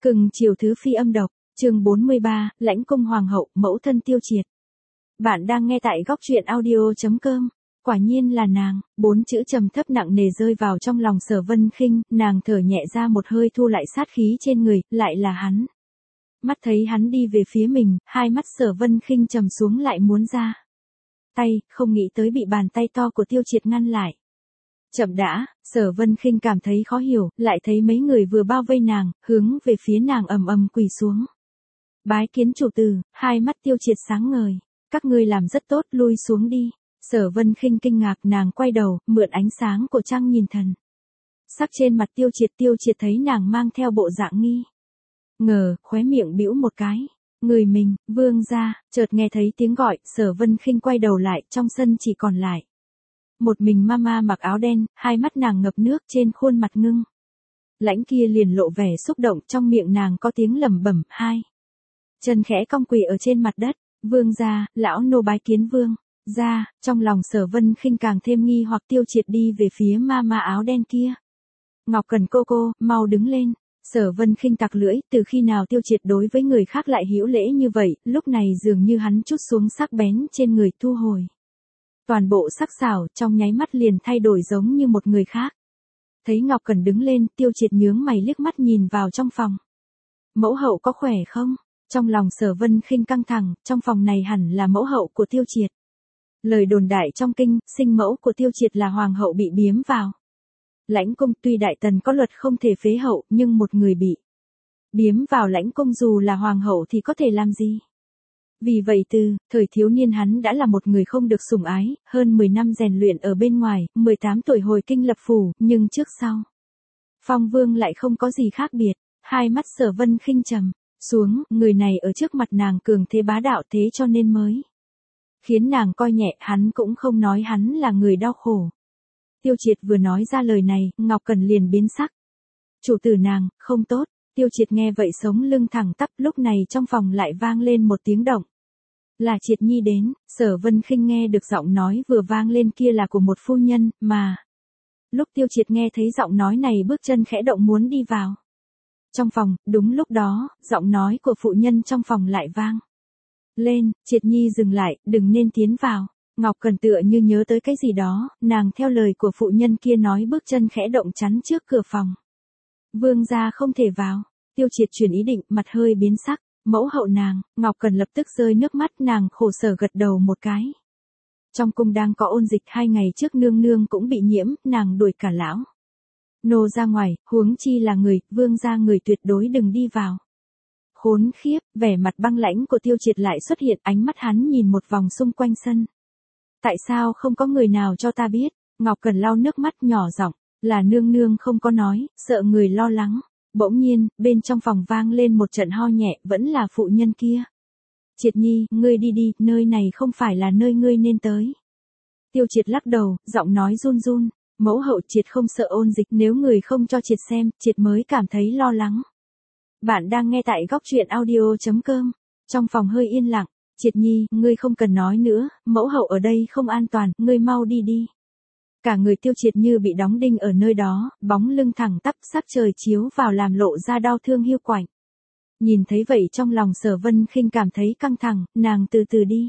Cưng chiều thứ phi âm độc, chương 43, lãnh cung hoàng hậu, mẫu thân Tiêu Triệt. Bạn đang nghe tại góc truyện audio.com. Quả nhiên là nàng, 4 chữ trầm thấp nặng nề rơi vào trong lòng Sở Vân Khinh, nàng thở nhẹ ra một hơi thu lại sát khí trên người, lại là hắn. Mắt thấy hắn đi về phía mình, hai mắt Sở Vân Khinh trầm xuống lại muốn ra tay, không nghĩ tới bị bàn tay to của Tiêu Triệt ngăn lại. Chậm đã, Sở Vân Khinh cảm thấy khó hiểu, lại thấy mấy người vừa bao vây nàng, hướng về phía nàng ầm ầm quỳ xuống. Bái kiến chủ tử, hai mắt Tiêu Triệt sáng ngời, các ngươi làm rất tốt, lui xuống đi. Sở Vân Khinh kinh ngạc, nàng quay đầu, mượn ánh sáng của trăng nhìn thần. Sắc trên mặt Tiêu Triệt thấy nàng mang theo bộ dạng nghi ngờ, khóe miệng bĩu một cái. Người mình, vương gia, chợt nghe thấy tiếng gọi, Sở Vân Khinh quay đầu lại, trong sân chỉ còn lại một mình mama mặc áo đen, hai mắt nàng ngập nước, trên khuôn mặt ngưng lãnh kia liền lộ vẻ xúc động, trong miệng nàng có tiếng lẩm bẩm, hai chân khẽ cong quỳ ở trên mặt đất. Vương gia, lão nô bái kiến vương gia. Trong lòng Sở Vân Khinh càng thêm nghi hoặc. Tiêu Triệt đi về phía mama áo đen kia. Ngọc Cần cô, mau đứng lên. Sở Vân Khinh tặc lưỡi, từ khi nào Tiêu Triệt đối với người khác lại hữu lễ như vậy, lúc này dường như hắn trút xuống sắc bén trên người, thu hồi toàn bộ sắc sảo, trong nháy mắt liền thay đổi giống như một người khác. Thấy Ngọc Cần đứng lên, Tiêu Triệt nhướng mày liếc mắt nhìn vào trong phòng. Mẫu hậu có khỏe không? Trong lòng Sở Vân Khinh căng thẳng, trong phòng này hẳn là mẫu hậu của Tiêu Triệt. Lời đồn đại trong kinh, sinh mẫu của Tiêu Triệt là hoàng hậu bị biếm vào lãnh cung, tuy đại tần có luật không thể phế hậu, nhưng một người bị biếm vào lãnh cung dù là hoàng hậu thì có thể làm gì? Vì vậy từ thời thiếu niên hắn đã là một người không được sủng ái, hơn 10 năm rèn luyện ở bên ngoài, 18 tuổi hồi kinh lập phủ, nhưng trước sau phong vương lại không có gì khác biệt. Hai mắt Sở Vân Khinh trầm xuống, người này ở trước mặt nàng cường thế bá đạo, thế cho nên mới khiến nàng coi nhẹ. Hắn cũng không nói hắn là người đau khổ. Tiêu Triệt vừa nói ra lời này, Ngọc Cần liền biến sắc. Chủ tử nàng, không tốt. Tiêu Triệt nghe vậy sống lưng thẳng tắp, lúc này trong phòng lại vang lên một tiếng động. Là Triệt Nhi đến. Sở Vân Khinh nghe được giọng nói vừa vang lên kia là của một phu nhân, mà lúc Tiêu Triệt nghe thấy giọng nói này, bước chân khẽ động muốn đi vào trong phòng, đúng lúc đó, giọng nói của phụ nhân trong phòng lại vang lên. Triệt Nhi dừng lại, đừng nên tiến vào. Ngọc Cần tựa như nhớ tới cái gì đó, nàng theo lời của phụ nhân kia nói, bước chân khẽ động chắn trước cửa phòng. Vương gia không thể vào. Tiêu Triệt chuyển ý định, mặt hơi biến sắc. Mẫu hậu nàng. Ngọc Cần lập tức rơi nước mắt, nàng khổ sở gật đầu một cái. Trong cung đang có ôn dịch, 2 ngày trước nương nương cũng bị nhiễm, nàng đuổi cả lão nô ra ngoài, huống chi là người, vương gia người tuyệt đối đừng đi vào. Khốn khiếp, vẻ mặt băng lãnh của Tiêu Triệt lại xuất hiện, ánh mắt hắn nhìn một vòng xung quanh sân. Tại sao không có người nào cho ta biết? Ngọc Cần lau nước mắt nhỏ giọng, là nương nương không có nói, sợ người lo lắng. Bỗng nhiên, bên trong phòng vang lên một trận ho nhẹ, vẫn là phụ nhân kia. Triệt Nhi, ngươi đi đi, nơi này không phải là nơi ngươi nên tới. Tiêu Triệt lắc đầu, giọng nói run run. Mẫu hậu, Triệt không sợ ôn dịch, nếu người không cho Triệt xem, Triệt mới cảm thấy lo lắng. Bạn đang nghe tại góc truyện audio.com. Trong phòng hơi yên lặng. Triệt Nhi, ngươi không cần nói nữa, mẫu hậu ở đây không an toàn, ngươi mau đi đi. Cả người Tiêu Triệt như bị đóng đinh ở nơi đó, bóng lưng thẳng tắp, sắc trời chiếu vào làm lộ ra đau thương hiu quạnh. Nhìn thấy vậy trong lòng Sở Vân Khinh cảm thấy căng thẳng, nàng từ từ đi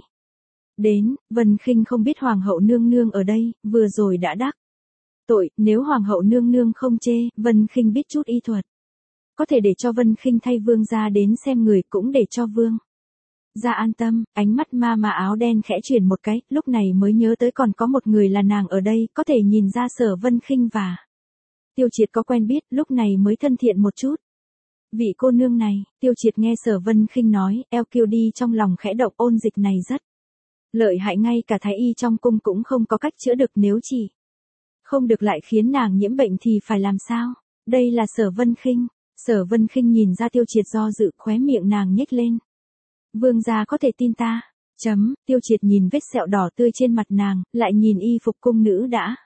đến. Vân Khinh không biết hoàng hậu nương nương ở đây, vừa rồi đã đắc tội, nếu hoàng hậu nương nương không chê, Vân Khinh biết chút y thuật, có thể để cho Vân Khinh thay vương gia đến xem người, cũng để cho vương gia an tâm. Ánh mắt ma áo đen khẽ chuyển một cái, lúc này mới nhớ tới còn có một người là nàng ở đây, có thể nhìn ra Sở Vân Khinh và Tiêu Triệt có quen biết, lúc này mới thân thiện một chút. Vị cô nương này. Tiêu Triệt nghe Sở Vân Khinh nói, eo kiêu đi, trong lòng khẽ động, ôn dịch này rất lợi hại, ngay cả thái y trong cung cũng không có cách chữa được, nếu chỉ không được lại khiến nàng nhiễm bệnh thì phải làm sao? Đây là Sở Vân Khinh. Sở Vân Khinh nhìn ra Tiêu Triệt do dự, khóe miệng nàng nhếch lên. Vương gia có thể tin ta. Tiêu Triệt nhìn vết sẹo đỏ tươi trên mặt nàng, lại nhìn y phục cung nữ đã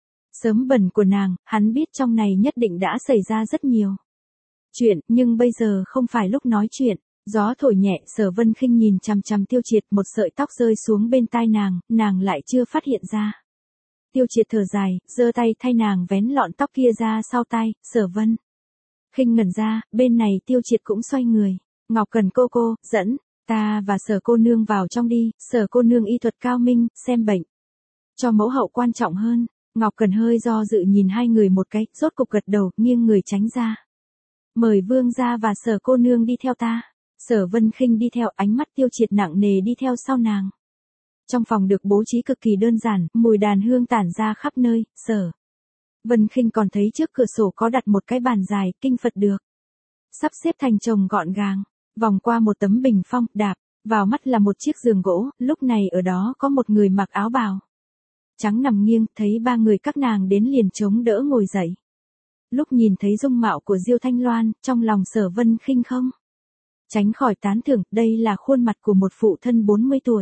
sớm bẩn của nàng, hắn biết trong này nhất định đã xảy ra rất nhiều chuyện, nhưng bây giờ không phải lúc nói chuyện. Gió thổi nhẹ, Sở Vân Khinh nhìn chằm chằm Tiêu Triệt, một sợi tóc rơi xuống bên tai nàng lại chưa phát hiện ra. Tiêu Triệt thở dài, giơ tay thay nàng vén lọn tóc kia ra sau tai. Sở Vân Khinh ngẩn ra, bên này Tiêu Triệt cũng xoay người. Ngọc Cần cô, dẫn, ta và Sở cô nương vào trong đi, Sở cô nương y thuật cao minh, xem bệnh. Cho mẫu hậu quan trọng hơn. Ngọc Cần hơi do dự nhìn hai người một cái, rốt cục gật đầu, nghiêng người tránh ra. Mời vương gia và Sở cô nương đi theo ta. Sở Vân Khinh đi theo, ánh mắt Tiêu Triệt nặng nề đi theo sau nàng. Trong phòng được bố trí cực kỳ đơn giản, mùi đàn hương tản ra khắp nơi, Sở Vân Khinh còn thấy trước cửa sổ có đặt một cái bàn dài, kinh Phật được sắp xếp thành chồng gọn gàng, vòng qua một tấm bình phong, đạp vào mắt là một chiếc giường gỗ, lúc này ở đó có một người mặc áo bào trắng nằm nghiêng, thấy ba người các nàng đến liền chống đỡ ngồi dậy. Lúc nhìn thấy dung mạo của Diêu Thanh Loan, trong lòng Sở Vân Khinh không tránh khỏi tán thưởng, đây là khuôn mặt của một phụ thân 40 tuổi.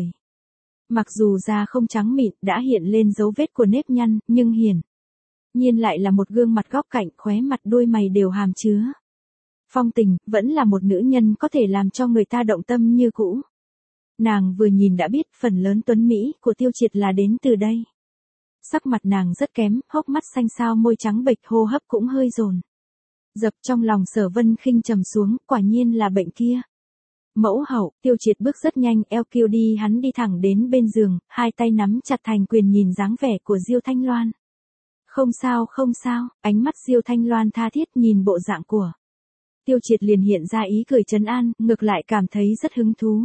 Mặc dù da không trắng mịn, đã hiện lên dấu vết của nếp nhăn, nhưng hiển nhiên lại là một gương mặt góc cạnh, khóe mặt đôi mày đều hàm chứa phong tình, vẫn là một nữ nhân có thể làm cho người ta động tâm như cũ. Nàng vừa nhìn đã biết phần lớn tuấn Mỹ của Tiêu Triệt là đến từ đây. Sắc mặt nàng rất kém, hốc mắt xanh xao, môi trắng bệch, hô hấp cũng hơi dồn dập. Trong lòng Sở Vân Khinh trầm xuống, quả nhiên là bệnh kia. Mẫu hậu, Tiêu Triệt bước rất nhanh, eo kiêu đi, hắn đi thẳng đến bên giường, hai tay nắm chặt thành quyền, nhìn dáng vẻ của Diêu Thanh Loan. Không sao, ánh mắt Diêu Thanh Loan tha thiết nhìn bộ dạng của Tiêu Triệt liền hiện ra ý cười trấn an, ngược lại cảm thấy rất hứng thú.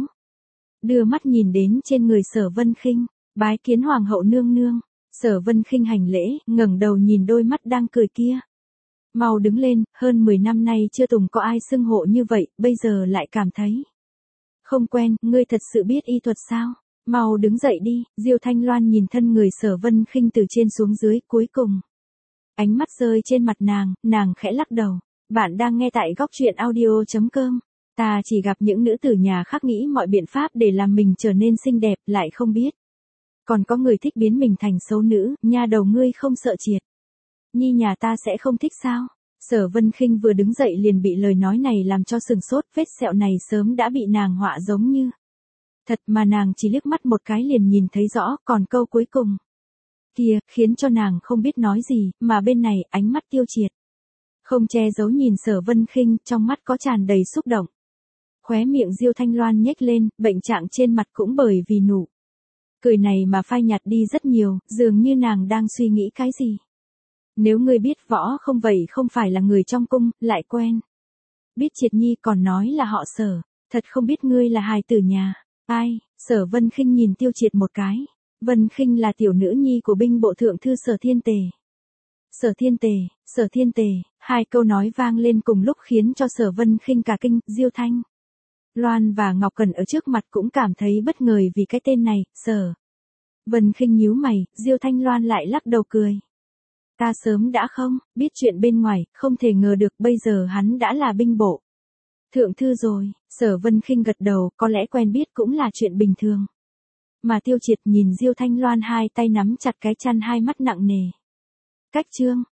Đưa mắt nhìn đến trên người Sở Vân Khinh, bái kiến hoàng hậu nương nương. Sở Vân Khinh hành lễ, ngẩng đầu nhìn đôi mắt đang cười kia. Mau đứng lên, hơn 10 năm nay chưa từng có ai xưng hộ như vậy, bây giờ lại cảm thấy không quen, ngươi thật sự biết y thuật sao? Mau đứng dậy đi. Diêu Thanh Loan nhìn thân người Sở Vân Khinh từ trên xuống dưới, cuối cùng ánh mắt rơi trên mặt nàng khẽ lắc đầu. Bạn đang nghe tại góc truyện audio.com. Ta chỉ gặp những nữ tử nhà khác nghĩ mọi biện pháp để làm mình trở nên xinh đẹp, lại không biết còn có người thích biến mình thành xấu nữ, nha đầu ngươi không sợ Triệt nhi nhà ta sẽ không thích sao? Sở Vân Khinh vừa đứng dậy liền bị lời nói này làm cho sừng sốt, vết sẹo này sớm đã bị nàng họa giống như thật mà nàng chỉ liếc mắt một cái liền nhìn thấy rõ, còn câu cuối cùng kia, khiến cho nàng không biết nói gì, mà bên này, ánh mắt Tiêu Triệt không che giấu nhìn Sở Vân Khinh, trong mắt có tràn đầy xúc động. Khóe miệng Diêu Thanh Loan nhếch lên, bệnh trạng trên mặt cũng bởi vì nụ cười này mà phai nhạt đi rất nhiều, dường như nàng đang suy nghĩ cái gì. Nếu ngươi biết võ không vậy không phải là người trong cung, lại quen biết Triệt nhi còn nói là họ Sở, thật không biết ngươi là hài tử nhà ai? Sở Vân Khinh nhìn Tiêu Triệt một cái. Vân Khinh là tiểu nữ nhi của binh bộ thượng thư Sở Thiên Tề. Sở Thiên Tề, hai câu nói vang lên cùng lúc khiến cho Sở Vân Khinh cả kinh. Diêu Thanh Loan và Ngọc Cần ở trước mặt cũng cảm thấy bất ngờ vì cái tên này. Sở Vân Khinh nhíu mày, Diêu Thanh Loan lại lắc đầu cười. Ta sớm đã không biết chuyện bên ngoài, không thể ngờ được bây giờ hắn đã là binh bộ thượng thư rồi. Sở Vân Khinh gật đầu, có lẽ quen biết cũng là chuyện bình thường. Mà Tiêu Triệt nhìn Diêu Thanh Loan hai tay nắm chặt cái chăn, hai mắt nặng nề. Cách chương